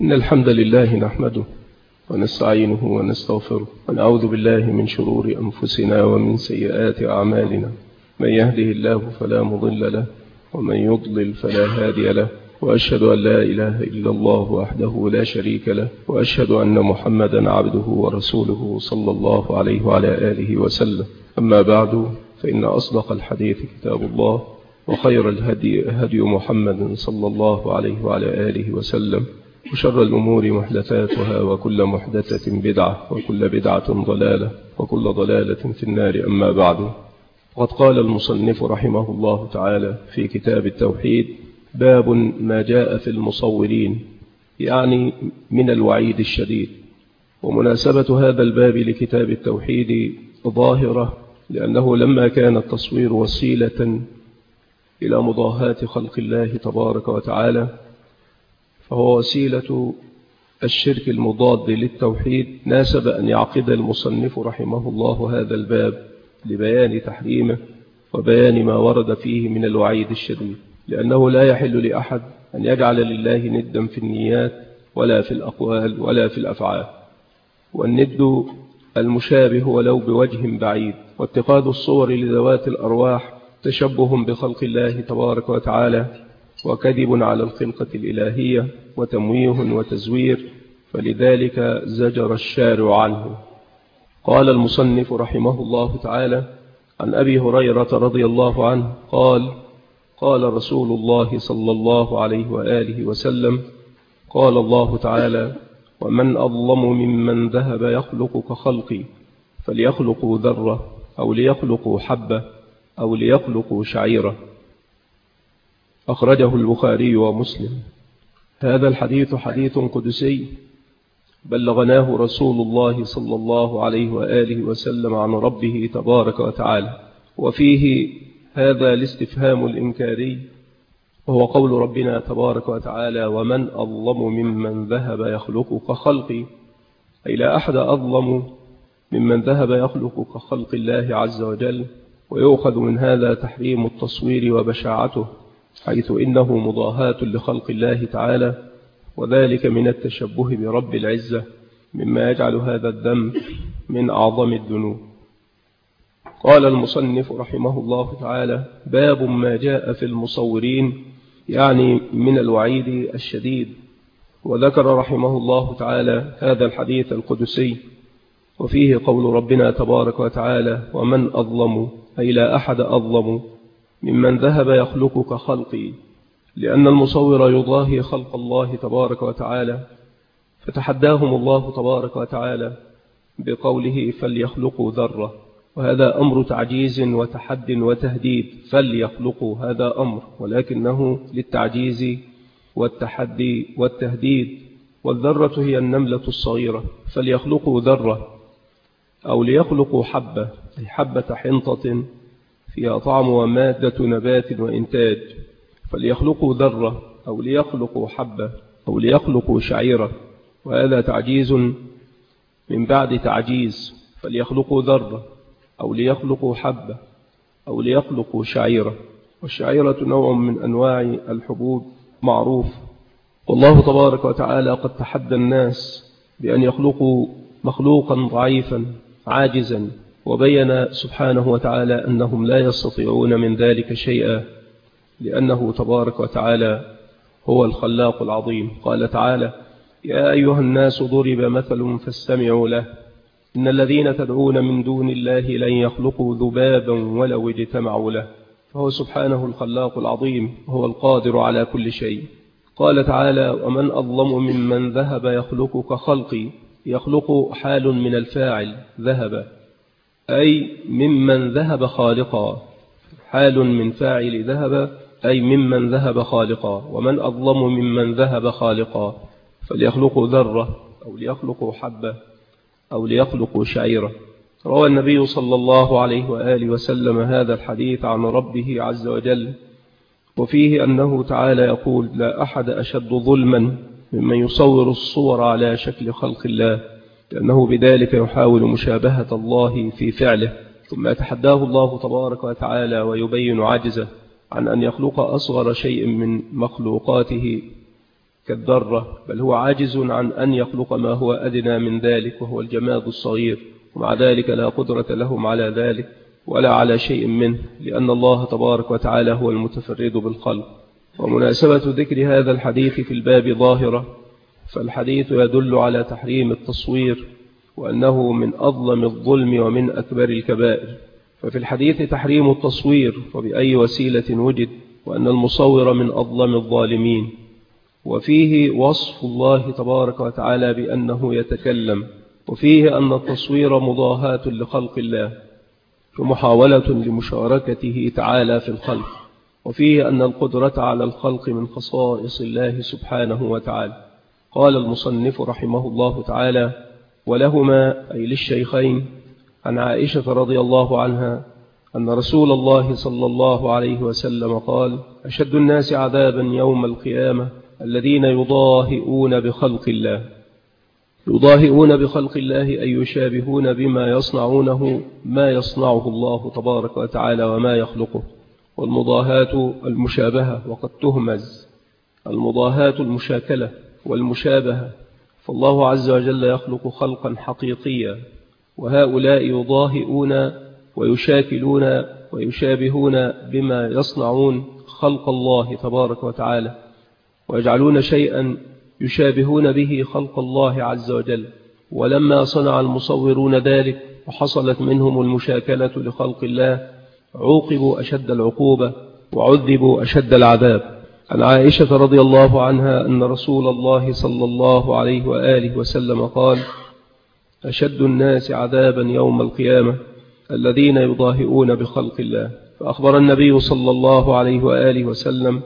إن الحمد لله نحمده ونستعينه ونستغفره ونعوذ بالله من شرور أنفسنا ومن سيئات أعمالنا. من يهده الله فلا مضل له ومن يضلل فلا هادي له، وأشهد أن لا إله إلا الله وحده لا شريك له، وأشهد أن محمدا عبده ورسوله صلى الله عليه وعلى آله وسلم. أما بعد، فإن أصدق الحديث كتاب الله، وخير الهدي هدي محمد صلى الله عليه وعلى آله وسلم، وشر الأمور محدثاتها، وكل محدثة بدعة، وكل بدعة ضلالة، وكل ضلالة في النار. أما بعد، وقد قال المصنف رحمه الله تعالى في كتاب التوحيد: باب ما جاء في المصورين، يعني من الوعيد الشديد. ومناسبة هذا الباب لكتاب التوحيد ظاهرة، لأنه لما كان التصوير وسيلة إلى مضاهاة خلق الله تبارك وتعالى، فهو وسيلة الشرك المضاد للتوحيد، ناسب أن يعقد المصنف رحمه الله هذا الباب لبيان تحريمه وبيان ما ورد فيه من الوعيد الشديد، لأنه لا يحل لأحد أن يجعل لله ندا في النيات ولا في الأقوال ولا في الأفعال. والند المشابه ولو بوجه بعيد، واتخاذ الصور لذوات الأرواح تشبه بخلق الله تبارك وتعالى، وكذب على الخلقة الإلهية، وتمويه وتزوير، فلذلك زجر الشارع عنه. قال المصنف رحمه الله تعالى: عن أبي هريرة رضي الله عنه قال: قال رسول الله صلى الله عليه وآله وسلم: قال الله تعالى: ومن أظلم ممن ذهب يخلق كخلقي، فليخلقوا ذرة أو ليخلقوا حبة أو ليخلقوا شعيرة. أخرجه البخاري ومسلم. هذا الحديث حديث قدسي بلغناه رسول الله صلى الله عليه وآله وسلم عن ربه تبارك وتعالى، وفيه هذا الاستفهام الإنكاري، وهو قول ربنا تبارك وتعالى: ومن أظلم ممن ذهب يخلق كخلقي، أي لا أحد أظلم ممن ذهب يخلق كخلق الله عز وجل. ويؤخذ من هذا تحريم التصوير وبشاعته، حيث إنه مضاهاة لخلق الله تعالى، وذلك من التشبه برب العزة، مما يجعل هذا الذنب من أعظم الذنوب. قال المصنف رحمه الله تعالى: باب ما جاء في المصورين، يعني من الوعيد الشديد. وذكر رحمه الله تعالى هذا الحديث القدسي، وفيه قول ربنا تبارك وتعالى: ومن أظلم، أي لا أحد أظلم ممن ذهب يخلق كخلقي، لأن المصور يضاهي خلق الله تبارك وتعالى، فتحداهم الله تبارك وتعالى بقوله: فليخلقوا ذرة، وهذا أمر تعجيز وتحد وتهديد. فليخلقوا هذا أمر، ولكنه للتعجيز والتحدي والتهديد. والذرة هي النملة الصغيرة، فليخلقوا ذرة أو ليخلقوا حبة، أي حبة حنطة فيها طعم ومادة نبات وإنتاج. فليخلقوا ذرة أو ليخلقوا حبة أو ليخلقوا شعيرة، وهذا تعجيز من بعد تعجيز. فليخلقوا ذرة أو ليخلقوا حبة أو ليخلقوا شعيرة. والشعيرة نوع من أنواع الحبوب معروف. والله تبارك وتعالى قد تحدى الناس بأن يخلقوا مخلوقا ضعيفا عاجزا، وبين سبحانه وتعالى أنهم لا يستطيعون من ذلك شيئا، لأنه تبارك وتعالى هو الخلاق العظيم. قال تعالى: يا أيها الناس ضرب مثل فاستمعوا له، إن الذين تدعون من دون الله لن يخلقوا ذبابا ولو اجتمعوا له. فهو سبحانه الخلاق العظيم، هو القادر على كل شيء. قال تعالى: ومن أظلم ممن ذهب يخلق كخلقي. يخلق حال من الفاعل ذهب، أي ممن ذهب خالقا، حال من فاعل ذهب، أي ممن ذهب خالقا. ومن أظلم ممن ذهب خالقا، فليخلقوا ذرة أو ليخلقوا حبة أو ليخلقوا شعيرة. روى النبي صلى الله عليه وآله وسلم هذا الحديث عن ربه عز وجل، وفيه أنه تعالى يقول: لا أحد أشد ظلما ممن يصور الصور على شكل خلق الله، لأنه بذلك يحاول مشابهة الله في فعله. ثم يتحداه الله تبارك وتعالى ويبين عجزه عن أن يخلق أصغر شيء من مخلوقاته كالذرة، بل هو عاجز عن أن يخلق ما هو أدنى من ذلك وهو الجماد الصغير، ومع ذلك لا قدرة لهم على ذلك ولا على شيء منه، لأن الله تبارك وتعالى هو المتفرد بالخلق. ومناسبة ذكر هذا الحديث في الباب ظاهرة، فالحديث يدل على تحريم التصوير، وأنه من أظلم الظلم ومن أكبر الكبائر. ففي الحديث تحريم التصوير وبأي وسيلة وجد، وأن المصور من أظلم الظالمين. وفيه وصف الله تبارك وتعالى بأنه يتكلم، وفيه أن التصوير مضاهاة لخلق الله ومحاولة لمشاركته تعالى في الخلق، وفيه أن القدرة على الخلق من خصائص الله سبحانه وتعالى. قال المصنف رحمه الله تعالى: ولهما أي للشيخين عن عائشة رضي الله عنها أن رسول الله صلى الله عليه وسلم قال: أشد الناس عذابا يوم القيامة الذين يضاهئون بخلق الله. يضاهئون بخلق الله أي يشابهون بما يصنعونه ما يصنعه الله تبارك وتعالى وما يخلقه. والمضاهاة المشابهة، وقد تهمز المضاهاة المشاكلة والمشابهة، فالله عز وجل يخلق خلقا حقيقيا، وهؤلاء يضاهئون ويشاكلون ويشابهون بما يصنعون خلق الله تبارك وتعالى، ويجعلون شيئا يشابهون به خلق الله عز وجل. ولما صنع المصورون ذلك وحصلت منهم المشاكلة لخلق الله عوقبوا أشد العقوبة وعذبوا أشد العذاب. عن عائشة رضي الله عنها أن رسول الله صلى الله عليه وآله وسلم قال: أشد الناس عذابا يوم القيامة الذين يضاهئون بخلق الله. فأخبر النبي صلى الله عليه وآله وسلم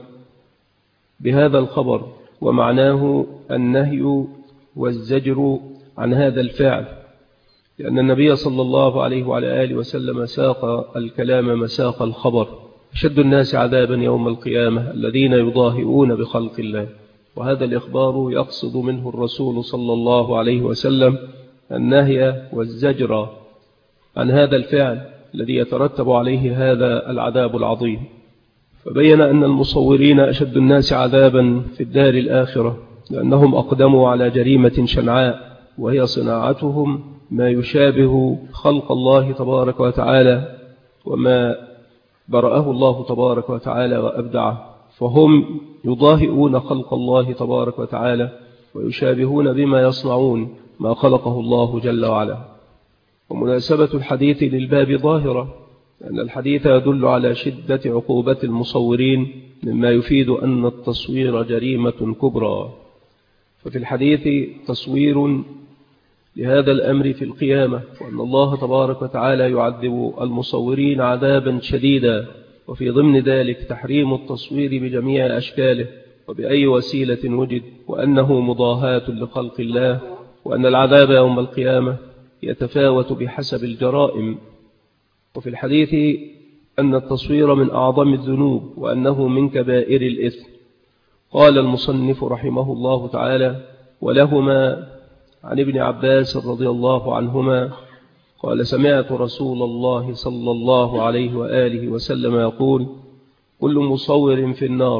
بهذا الخبر، ومعناه النهي والزجر عن هذا الفعل، لأن النبي صلى الله عليه وعلى آله وسلم ساق الكلام مساق الخبر: أشد الناس عذابا يوم القيامة الذين يضاهئون بخلق الله. وهذا الإخبار يقصد منه الرسول صلى الله عليه وسلم النهي والزجر عن هذا الفعل الذي يترتب عليه هذا العذاب العظيم. فبين أن المصورين أشد الناس عذابا في الدار الآخرة، لأنهم أقدموا على جريمة شنعاء، وهي صناعتهم ما يشابه خلق الله تبارك وتعالى وما برأه الله تبارك وتعالى وأبدعه، فهم يضاهئون خلق الله تبارك وتعالى ويشابهون بما يصنعون ما خلقه الله جل وعلا. ومناسبة الحديث للباب ظاهرة، لأن الحديث يدل على شدة عقوبة المصورين، مما يفيد أن التصوير جريمة كبرى. ففي الحديث تصوير لهذا الأمر في القيامة، وأن الله تبارك وتعالى يعذب المصورين عذابا شديدا، وفي ضمن ذلك تحريم التصوير بجميع أشكاله وبأي وسيلة وجد، وأنه مضاهاة لخلق الله، وأن العذاب يوم القيامة يتفاوت بحسب الجرائم. وفي الحديث أن التصوير من أعظم الذنوب، وأنه من كبائر الإثم. قال المصنف رحمه الله تعالى: ولهما عن ابن عباس رضي الله عنهما قال: سمعت رسول الله صلى الله عليه وآله وسلم يقول: كل مصور في النار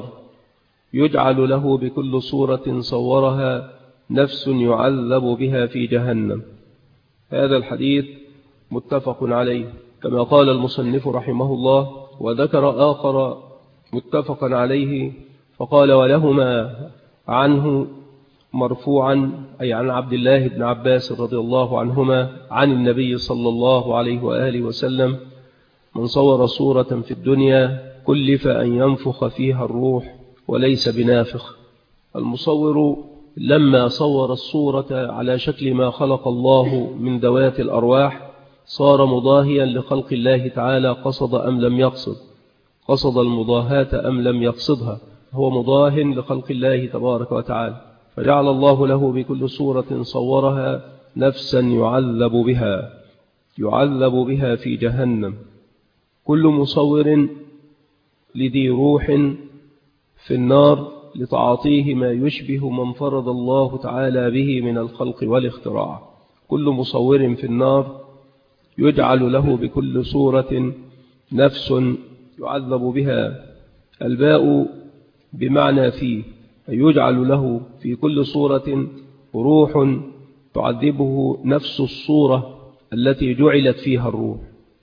يجعل له بكل صورة صورها نفس يعذب بها في جهنم. هذا الحديث متفق عليه، كما قال المصنف رحمه الله. وذكر آخر متفقا عليه فقال: ولهما عنه مرفوعا، أي عن عبد الله بن عباس رضي الله عنهما عن النبي صلى الله عليه وآله وسلم: من صور صورة في الدنيا كلف أن ينفخ فيها الروح وليس بنافخ. المصور لما صور الصورة على شكل ما خلق الله من ذوات الأرواح صار مضاهيا لخلق الله تعالى، قصد أم لم يقصد، قصد المضاهاة أم لم يقصدها، هو مضاه لخلق الله تبارك وتعالى. فجعل الله له بكل صورة صورها نفسا يعذب بها في جهنم. كل مصور لذي روح في النار لتعاطيه ما يشبه من فرض الله تعالى به من الخلق والاختراع. كل مصور في النار يجعل له بكل صورة نفس يعذب بها. الباء بمعنى فيه، أي يجعل له في كل صورة روح تعذبه نفس الصورة التي جعلت فيها الروح.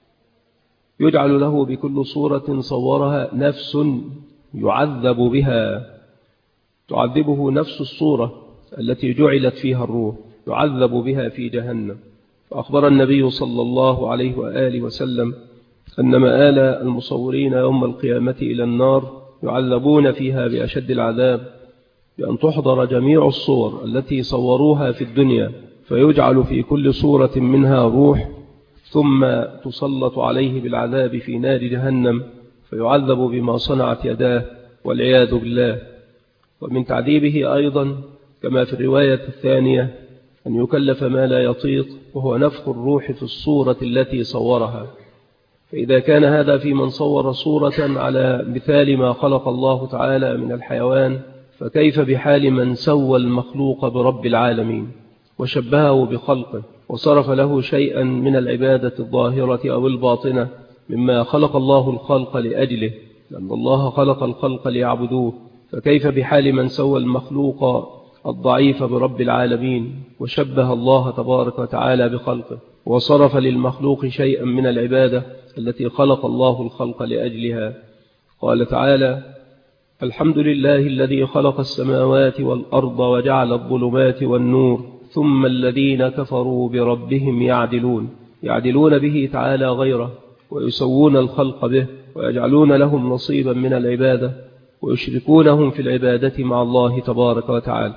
يجعل له بكل صورة صورها نفس يعذب بها، تعذبه نفس الصورة التي جعلت فيها الروح، يعذب بها في جهنم. فأخبر النبي صلى الله عليه وآله وسلم أن مآل المصورين يوم القيامة إلى النار يعذبون فيها بأشد العذاب، بأن تحضر جميع الصور التي صوروها في الدنيا، فيجعل في كل صورة منها روح، ثم تسلط عليه بالعذاب في نار جهنم، فيعذب بما صنعت يداه والعياذ بالله. ومن تعذيبه أيضا كما في الرواية الثانية أن يكلف ما لا يطيق، وهو نفخ الروح في الصورة التي صورها. فإذا كان هذا في من صور صورة على مثال ما خلق الله تعالى من الحيوان، فكيف بحال من سوى المخلوق برب العالمين وشبهه بخلقه وصرف له شيئا من العبادة الظاهرة أو الباطنة مما خلق الله الخلق لأجله، لأن الله خلق الخلق ليعبدوه. فكيف بحال من سوى المخلوق الضعيف برب العالمين وشبه الله تبارك وتعالى بخلقه وصرف للمخلوق شيئا من العبادة التي خلق الله الخلق لأجلها. قال تعالى: الحمد لله الذي خلق السماوات والأرض وجعل الظلمات والنور ثم الذين كفروا بربهم يعدلون به تعالى غيره، ويسوون الخلق به، ويجعلون لهم نصيبا من العبادة، ويشركونهم في العبادة مع الله تبارك وتعالى.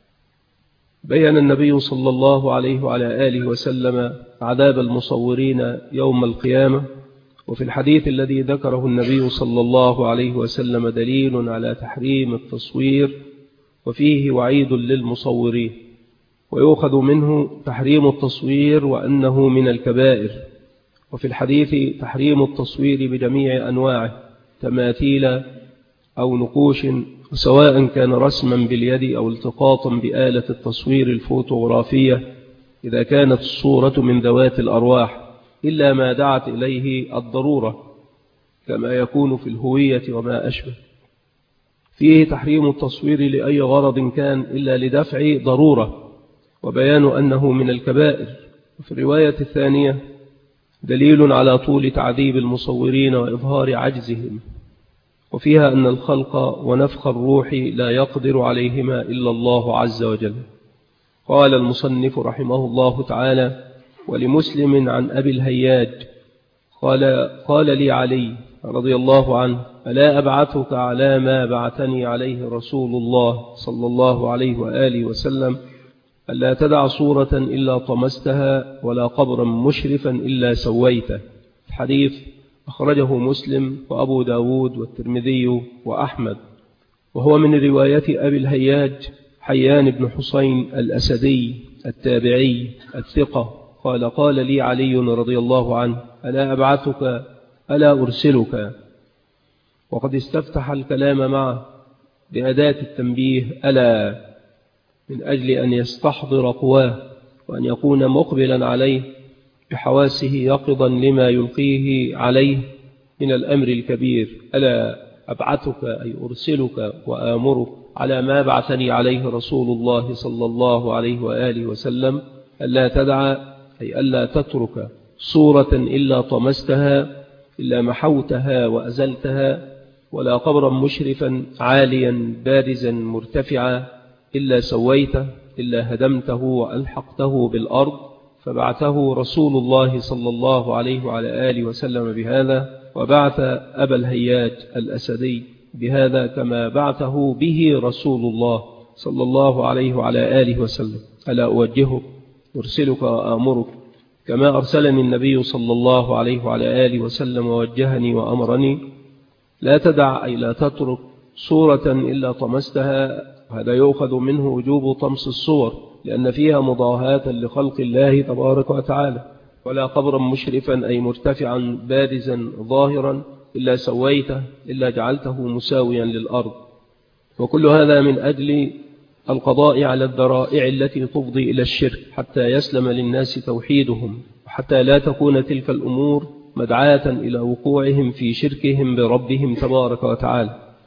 بيّن النبي صلى الله عليه وعلى آله وسلم عذاب المصورين يوم القيامة. وفي الحديث الذي ذكره النبي صلى الله عليه وسلم دليل على تحريم التصوير، وفيه وعيد للمصورين، ويؤخذ منه تحريم التصوير وأنه من الكبائر. وفي الحديث تحريم التصوير بجميع أنواعه، تماثيل أو نقوش، سواء كان رسما باليد أو التقاطا بآلة التصوير الفوتوغرافية، إذا كانت الصورة من ذوات الأرواح، إلا ما دعت إليه الضرورة كما يكون في الهوية وما أشبه. فيه تحريم التصوير لأي غرض كان إلا لدفع ضرورة، وبيان أنه من الكبائر. وفي الرواية الثانية دليل على طول تعذيب المصورين وإظهار عجزهم، وفيها أن الخلق ونفخ الروح لا يقدر عليهما إلا الله عز وجل. قال المصنف رحمه الله تعالى: ولمسلم عن أبي الهياج قال لي علي رضي الله عنه: ألا أبعثك على ما بعثني عليه رسول الله صلى الله عليه وآله وسلم، ألا تدع صورة إلا طمستها، ولا قبرا مشرفا إلا سويته. الحديث أخرجه مسلم وأبو داود والترمذي وأحمد، وهو من رواية أبي الهياج حيان بن حسين الأسدي التابعي الثقة. قال لي علي رضي الله عنه: ألا أبعثك ألا أرسلك. وقد استفتح الكلام معه بأداة التنبيه ألا، من أجل أن يستحضر قواه وأن يكون مقبلا عليه بحواسه يقظا لما يلقيه عليه من الأمر الكبير. ألا أبعثك أي أرسلك وآمرك على ما بعثني عليه رسول الله صلى الله عليه وآله وسلم، ألا تدع أي ألا تترك صورة إلا طمستها، إلا محوتها وأزلتها، ولا قبرا مشرفا عاليا بارزا مرتفعا إلا سويته، إلا هدمته وألحقته بالأرض. فبعثه رسول الله صلى الله عليه وعلى آله وسلم بهذا، وبعث أبا الهياج الأسدي بهذا كما بعثه به رسول الله صلى الله عليه وعلى آله وسلم. ألا أوجهك أرسلك وآمرك كما أرسلني النبي صلى الله عليه وعلى آله وسلم ووجهني وأمرني. لا تدع أي لا تترك صورة إلا طمستها. هذا يؤخذ منه وجوب طمس الصور، لأن فيها مضاهاة لخلق الله تبارك وتعالى. ولا قبرا مشرفا أي مرتفعا بارزا ظاهرا إلا سويته، إلا جعلته مساويا للأرض. وكل هذا من أجل القضاء على الذرائع التي تفضي إلى الشرك، حتى يسلم للناس توحيدهم، وحتى لا تكون تلك الأمور مدعاة إلى وقوعهم في شركهم بربهم تبارك وتعالى.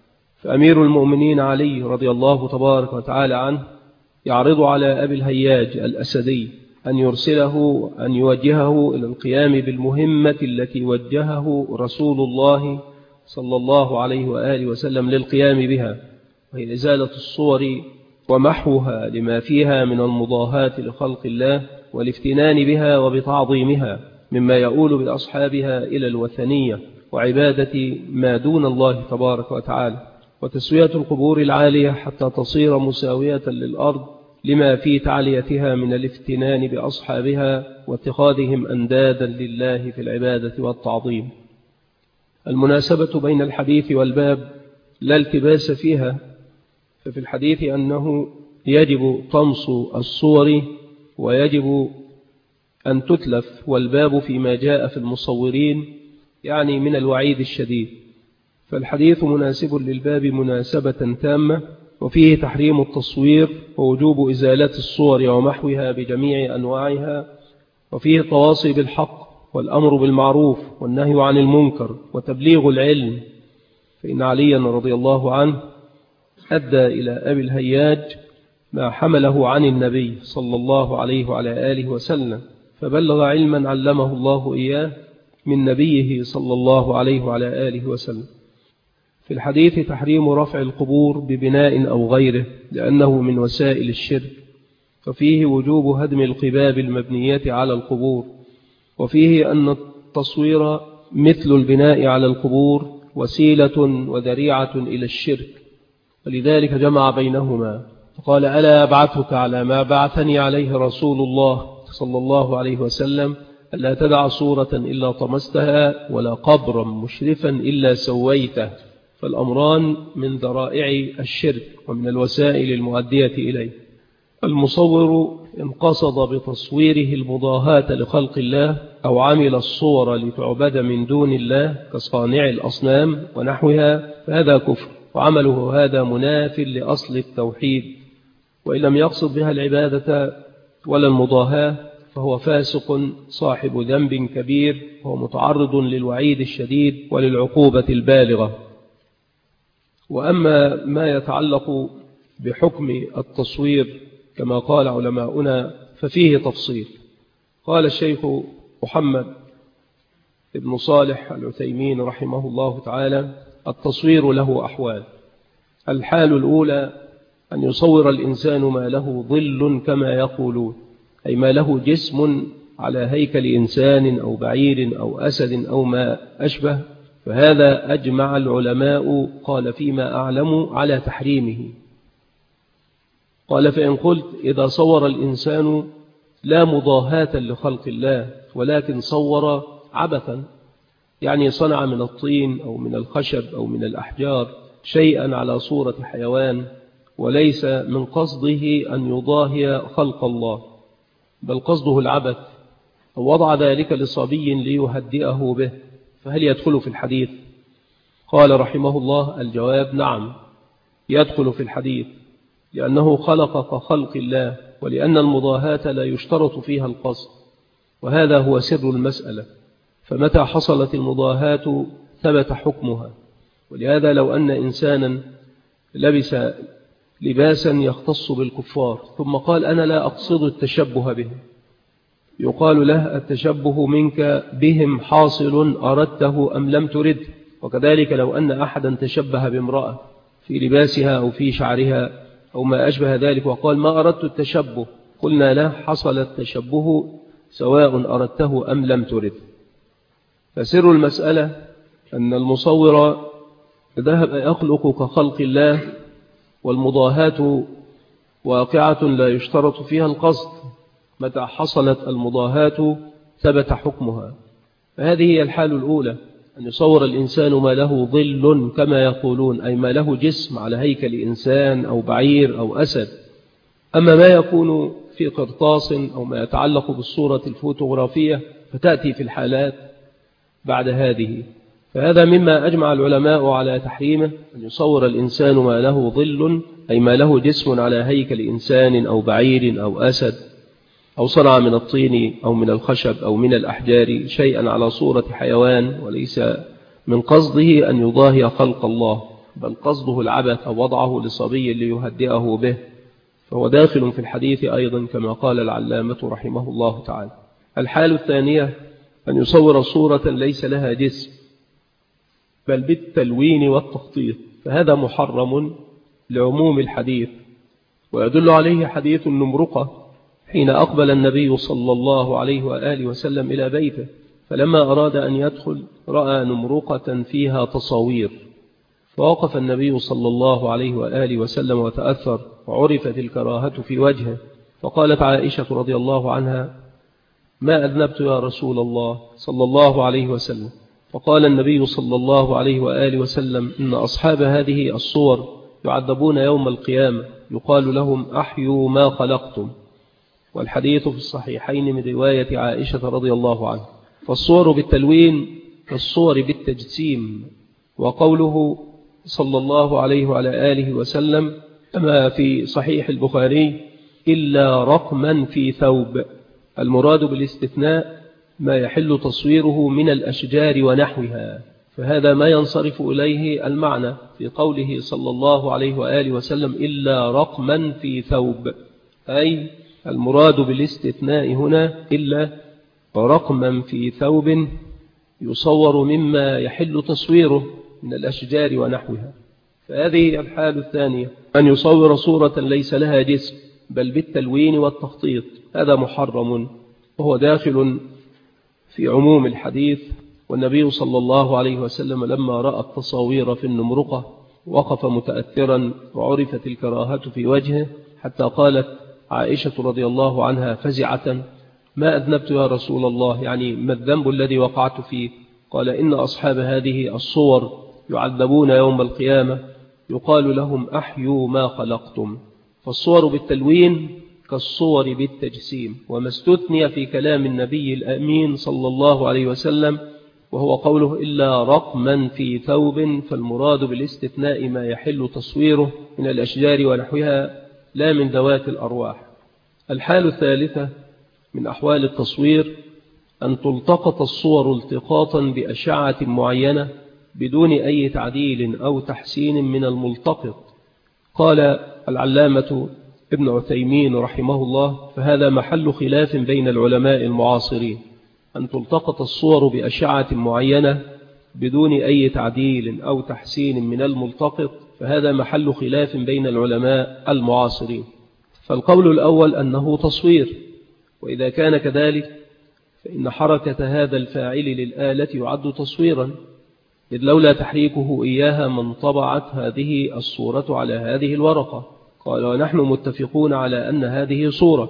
فأمير المؤمنين علي رضي الله تبارك وتعالى عنه يعرض على أبي الهياج الأسدي أن يرسله أن يوجهه إلى القيام بالمهمة التي وجهه رسول الله صلى الله عليه وآله وسلم للقيام بها، وهي إزالة الصور ومحوها لما فيها من المضاهاة لخلق الله والافتنان بها وبتعظيمها مما يؤول بأصحابها إلى الوثنية وعبادة ما دون الله تبارك وتعالى، وتسوية القبور العالية حتى تصير مساوية للأرض لما في تعليتها من الافتنان بأصحابها واتخاذهم أندادا لله في العبادة والتعظيم. المناسبة بين الحديث والباب لا التباس فيها، ففي الحديث أنه يجب طمس الصور ويجب أن تتلف، والباب فيما جاء في المصورين يعني من الوعيد الشديد، فالحديث مناسب للباب مناسبة تامة، وفيه تحريم التصوير ووجوب إزالة الصور ومحوها بجميع أنواعها، وفيه التواصي بالحق والأمر بالمعروف والنهي عن المنكر وتبليغ العلم، فإن عليا رضي الله عنه أدى إلى أبي الهياج ما حمله عن النبي صلى الله عليه وعلى آله وسلم، فبلغ علما علمه الله إياه من نبيه صلى الله عليه وعلى آله وسلم. في الحديث تحريم رفع القبور ببناء أو غيره لأنه من وسائل الشرك، ففيه وجوب هدم القباب المبنية على القبور، وفيه أن التصوير مثل البناء على القبور وسيلة وذريعة إلى الشرك، ولذلك جمع بينهما فقال: ألا أبعثك على ما بعثني عليه رسول الله صلى الله عليه وسلم، ألا تدع صورة إلا طمستها ولا قبرا مشرفا إلا سويته، فالأمران من ذرائع الشرك ومن الوسائل المؤدية إليه. المصور إن قصد بتصويره المضاهاة لخلق الله أو عمل الصور لتعبد من دون الله كصانع الأصنام ونحوها فهذا كفر، وعمله هذا مناف لأصل التوحيد، وإن لم يقصد بها العبادة ولا المضاهاة فهو فاسق صاحب ذنب كبير، وهو متعرض للوعيد الشديد وللعقوبة البالغة. وأما ما يتعلق بحكم التصوير كما قال علماؤنا ففيه تفصيل. قال الشيخ محمد بن صالح العثيمين رحمه الله تعالى: التصوير له أحوال. الحال الأولى أن يصور الإنسان ما له ظل كما يقولون، أي ما له جسم على هيكل إنسان أو بعير أو أسد أو ما أشبه، فهذا أجمع العلماء قال فيما أعلم على تحريمه. قال: فإن قلت إذا صور الإنسان لا مضاهاة لخلق الله ولكن صور عبثا، يعني صنع من الطين أو من الخشب أو من الأحجار شيئا على صورة حيوان وليس من قصده أن يضاهي خلق الله، بل قصده العبث، أو وضع ذلك لصبي ليهدئه به، فهل يدخل في الحديث؟ قال رحمه الله: الجواب نعم، يدخل في الحديث، لأنه خلق كخلق الله، ولأن المضاهاة لا يشترط فيها القصد، وهذا هو سر المسألة، فمتى حصلت المضاهاة ثبت حكمها. ولهذا لو أن إنسانا لبس لباسا يختص بالكفار ثم قال: أنا لا أقصد التشبه بهم، يقال له: التشبه منك بهم حاصل أردته أم لم ترد. وكذلك لو أن أحدا تشبه بامرأة في لباسها أو في شعرها أو ما أشبه ذلك وقال: ما أردت التشبه، قلنا له: حصل التشبه سواء أردته أم لم ترد. فسر المسألة أن المصور ذهب يخلق كخلق الله، والمضاهاة واقعة لا يشترط فيها القصد، متى حصلت المضاهاة ثبت حكمها. فهذه هي الحال الأولى، أن يصور الإنسان ما له ظل كما يقولون، أي ما له جسم على هيكل إنسان أو بعير أو أسد. أما ما يكون في قرطاس أو ما يتعلق بالصورة الفوتوغرافية فتأتي في الحالات بعد هذه، فهذا مما أجمع العلماء على تحريمه، أن يصور الإنسان ما له ظل، أي ما له جسم على هيكل إنسان أو بعير أو أسد، أو صنع من الطين أو من الخشب أو من الأحجار شيئا على صورة حيوان وليس من قصده أن يضاهي خلق الله، بل قصده العبث أو وضعه لصبي ليهدئه به، فهو داخل في الحديث أيضا كما قال العلامة رحمه الله تعالى. الحالة الثانية أن يصور صورة ليس لها جسم بل بالتلوين والتخطيط، فهذا محرم لعموم الحديث، ويدل عليه حديث النمرقة حين أقبل النبي صلى الله عليه وآله وسلم إلى بيته، فلما أراد أن يدخل رأى نمرقة فيها تصاوير، فوقف النبي صلى الله عليه وآله وسلم وتأثر، وعرفت الكراهة في وجهه، فقالت عائشة رضي الله عنها: ما أذنبت يا رسول الله صلى الله عليه وسلم؟ فقال النبي صلى الله عليه وآله وسلم: إن أصحاب هذه الصور يعذبون يوم القيامة، يقال لهم: أحيوا ما خلقتم. والحديث في الصحيحين من رواية عائشة رضي الله عنها. فالصور بالتلوين كالصور بالتجسيم. وقوله صلى الله عليه وعلى آله وسلم كما في صحيح البخاري: إلا رقما في ثوب، المراد بالاستثناء ما يحل تصويره من الأشجار ونحوها، فهذا ما ينصرف إليه المعنى في قوله صلى الله عليه وآله وسلم: إلا رقما في ثوب، أي المراد بالاستثناء هنا إلا رقما في ثوب يصور مما يحل تصويره من الأشجار ونحوها. فهذه الحالة الثانية، أن يصور صورة ليس لها جسم بل بالتلوين والتخطيط، هذا محرم وهو داخل في عموم الحديث. والنبي صلى الله عليه وسلم لما رأى التصاوير في النمرقة وقف متأثرا، وعرفت الكراهة في وجهه، حتى قالت عائشة رضي الله عنها فزعة: ما أذنبت يا رسول الله؟ يعني ما الذنب الذي وقعت فيه؟ قال: إن أصحاب هذه الصور يعذبون يوم القيامة، يقال لهم: أحيوا ما خلقتم. فالصور بالتلوين كالصور بالتجسيم. وما استثني في كلام النبي الأمين صلى الله عليه وسلم وهو قوله: إلا رقما في ثوب، فالمراد بالاستثناء ما يحل تصويره من الأشجار ونحوها لا من ذوات الأرواح. الحالة الثالثة من أحوال التصوير أن تلتقط الصور التقاطا بأشعة معينة بدون أي تعديل أو تحسين من الملتقط. قال العلامة ابن عثيمين رحمه الله: فهذا محل خلاف بين العلماء المعاصرين، أن تلتقط الصور بأشعة معينة بدون أي تعديل أو تحسين من الملتقط، فهذا محل خلاف بين العلماء المعاصرين. فالقول الأول أنه تصوير، وإذا كان كذلك فإن حركة هذا الفاعل للآلة يعد تصويرا، إذ لولا تحريكه إياها من طبعت هذه الصورة على هذه الورقة. قال: ونحن متفقون على أن هذه صورة،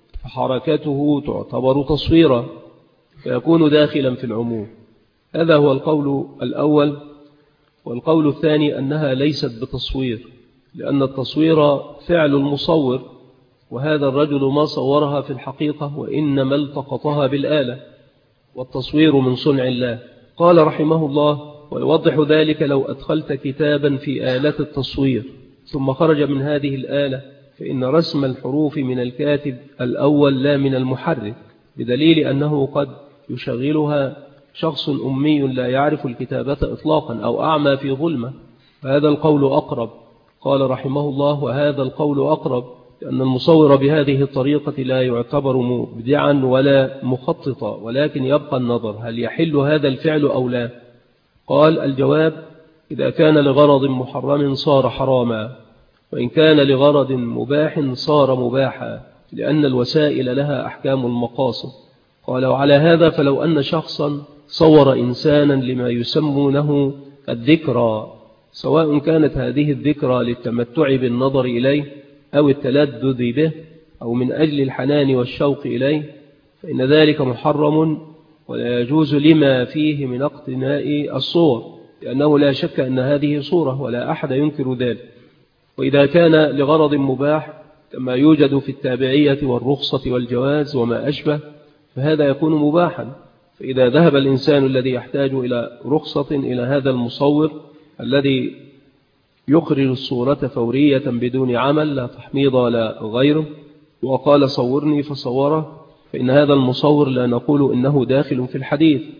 فحركته تعتبر تصويرا، فيكون داخلا في العموم. هذا هو القول الأول. والقول الثاني أنها ليست بتصوير، لأن التصوير فعل المصور، وهذا الرجل ما صورها في الحقيقة، وإنما التقطها بالآلة، والتصوير من صنع الله. قال رحمه الله: ويوضح ذلك لو أدخلت كتابا في آلة التصوير ثم خرج من هذه الآلة، فإن رسم الحروف من الكاتب الأول لا من المحرك، بدليل أنه قد يشغلها شخص أمي لا يعرف الكتابة إطلاقا أو أعمى في ظلمة، فهذا القول أقرب. قال رحمه الله: وهذا القول أقرب، لأن المصور بهذه الطريقة لا يعتبر مبدعا ولا مخططا، ولكن يبقى النظر هل يحل هذا الفعل أو لا. قال: الجواب: إذا كان لغرض محرم صار حراما، وإن كان لغرض مباح صار مباحا، لأن الوسائل لها أحكام المقاصد. قال: وعلى هذا فلو أن شخصا صور إنسانا لما يسمونه الذكرى، سواء كانت هذه الذكرى للتمتع بالنظر إليه أو التلذذ به أو من أجل الحنان والشوق إليه، فإن ذلك محرم ولا يجوز لما فيه من اقتناء الصور، لأنه لا شك أن هذه صورة ولا أحد ينكر ذلك. وإذا كان لغرض مباح كما يوجد في التابعية والرخصة والجواز وما أشبه، فهذا يكون مباحا. فإذا ذهب الإنسان الذي يحتاج إلى رخصة إلى هذا المصور الذي يخرج الصورة فورية بدون عمل لا تحميض ولا غيره، وقال: صورني فصوره، فإن هذا المصور لا نقول إنه داخل في الحديث،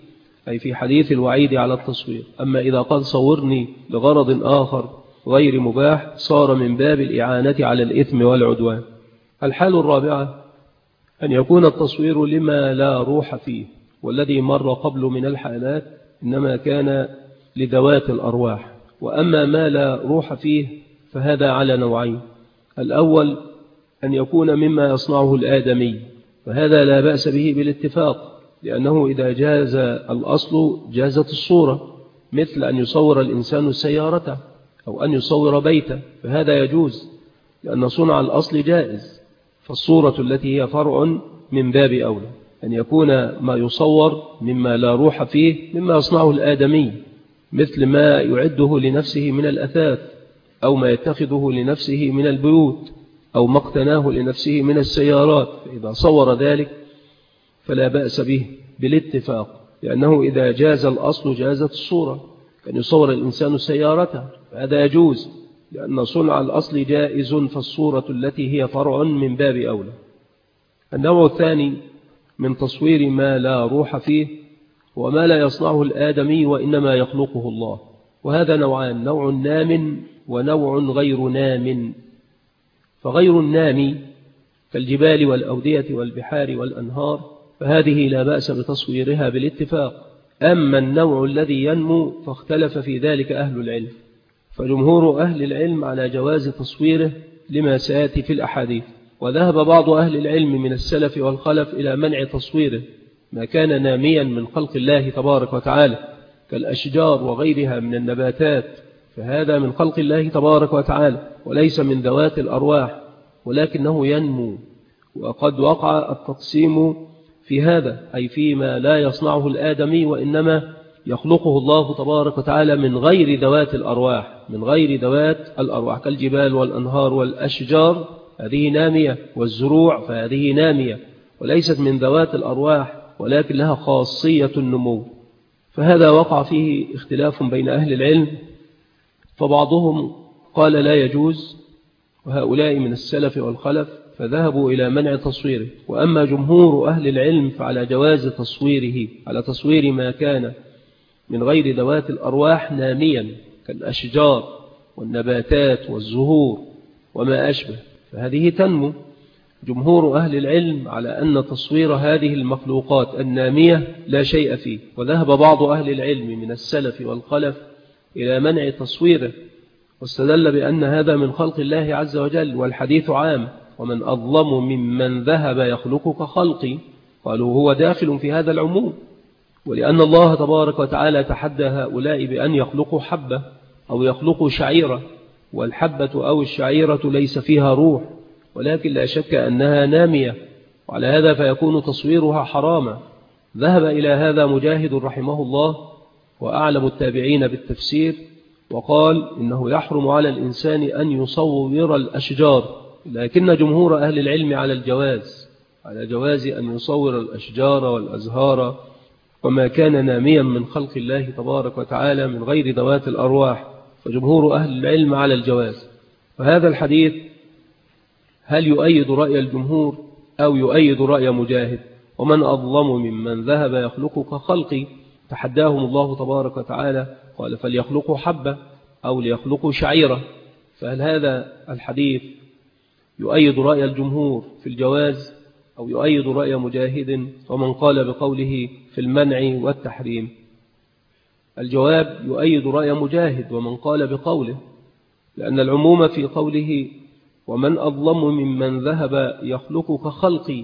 أي في حديث الوعيد على التصوير. أما إذا قال صورني لغرض آخر غير مباح صار من باب الإعانة على الإثم والعدوان. الحال الرابعة أن يكون التصوير لما لا روح فيه، والذي مر قبل من الحالات إنما كان لذوات الأرواح. وأما ما لا روح فيه فهذا على نوعين: الأول أن يكون مما يصنعه الآدمي، فهذا لا بأس به بالاتفاق، لأنه إذا جاز الأصل جازت الصورة، مثل أن يصور الإنسان سيارته أو أن يصور بيته، فهذا يجوز لأن صنع الأصل جائز. فالصورة التي هي فرع من باب أولى أن يكون ما يصور مما لا روح فيه مما يصنعه الآدمي، مثل ما يعده لنفسه من الأثاث، أو ما يتخذه لنفسه من البيوت، أو ما اقتناه لنفسه من السيارات. فإذا صور ذلك فلا بأس به بالاتفاق، لأنه إذا جاز الأصل جازت الصورة. كان يصور الإنسان سيارته فهذا يجوز لأن صنع الأصل جائز، فالصورة التي هي فرع من باب أولى. النوع الثاني من تصوير ما لا روح فيه وما لا يصنعه الآدمي وإنما يخلقه الله، وهذا نوعان: نوع نام ونوع غير نام. فغير النام كالجبال والأودية والبحار والأنهار فهذه لا بأس بتصويرها بالاتفاق. أما النوع الذي ينمو فاختلف في ذلك أهل العلم، فجمهور أهل العلم على جواز تصويره لما سيأتي في الأحاديث، وذهب بعض أهل العلم من السلف والخلف إلى منع تصويره ما كان ناميا من خلق الله تبارك وتعالى كالأشجار وغيرها من النباتات، فهذا من خلق الله تبارك وتعالى وليس من ذوات الأرواح، ولكنه ينمو. وقد وقع التقسيم في هذا، أي فيما لا يصنعه الآدمي وإنما يخلقه الله تبارك وتعالى من غير ذوات الأرواح، من غير ذوات الأرواح كالجبال والأنهار والأشجار، هذه نامية، والزروع فهذه نامية وليست من ذوات الأرواح ولكن لها خاصية النمو. فهذا وقع فيه اختلاف بين أهل العلم، فبعضهم قال لا يجوز، وهؤلاء من السلف والخلف فذهبوا إلى منع تصويره. وأما جمهور أهل العلم فعلى جواز تصويره، على تصوير ما كان من غير ذوات الأرواح ناميا كالأشجار والنباتات والزهور وما أشبه، فهذه تنمو. جمهور أهل العلم على أن تصوير هذه المخلوقات النامية لا شيء فيه، وذهب بعض أهل العلم من السلف والخلف إلى منع تصويره، واستدل بأن هذا من خلق الله عز وجل، والحديث عام: ومن أظلم ممن ذهب يخلق كخلقي. قالوا هو داخل في هذا العموم، ولأن الله تبارك وتعالى تحدى هؤلاء بأن يخلقوا حبة أو يخلقوا شعيرة، والحبة أو الشعيرة ليس فيها روح، ولكن لا شك أنها نامية، وعلى هذا فيكون تصويرها حراما. ذهب إلى هذا مجاهد رحمه الله وأعلم التابعين بالتفسير، وقال إنه يحرم على الإنسان أن يصور الأشجار، لكن جمهور أهل العلم على الجواز، على جواز أن يصور الأشجار والأزهار وما كان ناميا من خلق الله تبارك وتعالى من غير ذوات الأرواح، فجمهور أهل العلم على الجواز. فهذا الحديث هل يؤيد رأي الجمهور أو يؤيد رأي مجاهد؟ ومن أظلم ممن ذهب يخلق كخلقي، تحداهم الله تبارك وتعالى قال فليخلقوا حبة أو ليخلقوا شعيرة. فهل هذا الحديث يؤيد رأي الجمهور في الجواز أو يؤيد رأي مجاهد ومن قال بقوله في المنع والتحريم؟ الجواب يؤيد رأي مجاهد ومن قال بقوله، لأن العموم في قوله ومن أظلم ممن ذهب يخلق كخلقي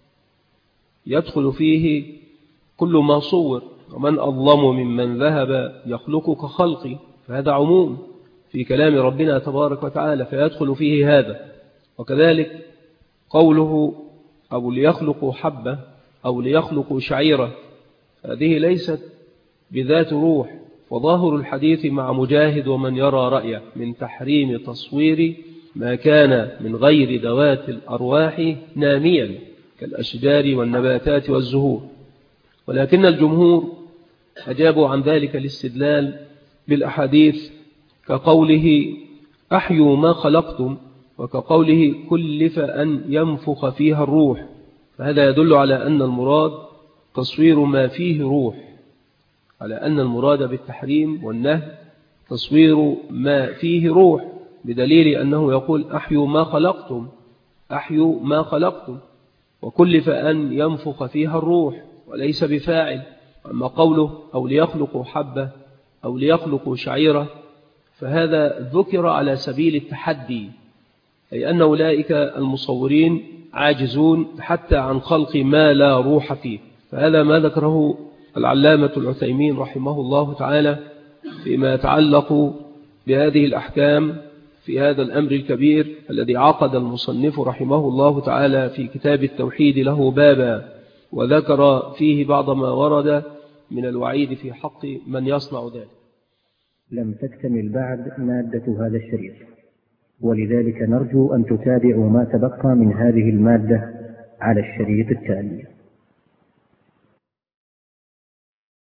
يدخل فيه كل ما صور، ومن أظلم ممن ذهب يخلق كخلقي، فهذا عموم في كلام ربنا تبارك وتعالى فيدخل فيه هذا. وكذلك قوله أو ليخلقوا حبة أو ليخلقوا شعيرة، هذه ليست بذات روح، وظاهر الحديث مع مجاهد ومن يرى رأيه من تحريم تصوير ما كان من غير ذوات الأرواح ناميا كالأشجار والنباتات والزهور. ولكن الجمهور أجابوا عن ذلك الاستدلال بالأحاديث كقوله أحيوا ما خلقتم، وكقوله كلف أن ينفخ فيها الروح، فهذا يدل على أن المراد تصوير ما فيه روح، على أن المراد بالتحريم والنهي تصوير ما فيه روح، بدليل أنه يقول أحيوا ما خلقتم، أحيوا ما خلقتم، وكلف أن ينفخ فيها الروح وليس بفاعل. أما قوله أو ليخلقوا حبة أو ليخلقوا شعيرة فهذا ذكر على سبيل التحدي، أي أن أولئك المصورين عاجزون حتى عن خلق ما لا روح فيه. فهذا ما ذكره العلامة العثيمين رحمه الله تعالى فيما يتعلق بهذه الأحكام في هذا الأمر الكبير الذي عقد المصنف رحمه الله تعالى في كتاب التوحيد له بابا، وذكر فيه بعض ما ورد من الوعيد في حق من يصنع ذلك. لم تكتمل بعد مادة هذا الشريط، ولذلك نرجو أن تتابعوا ما تبقى من هذه المادة على الشريط التالي.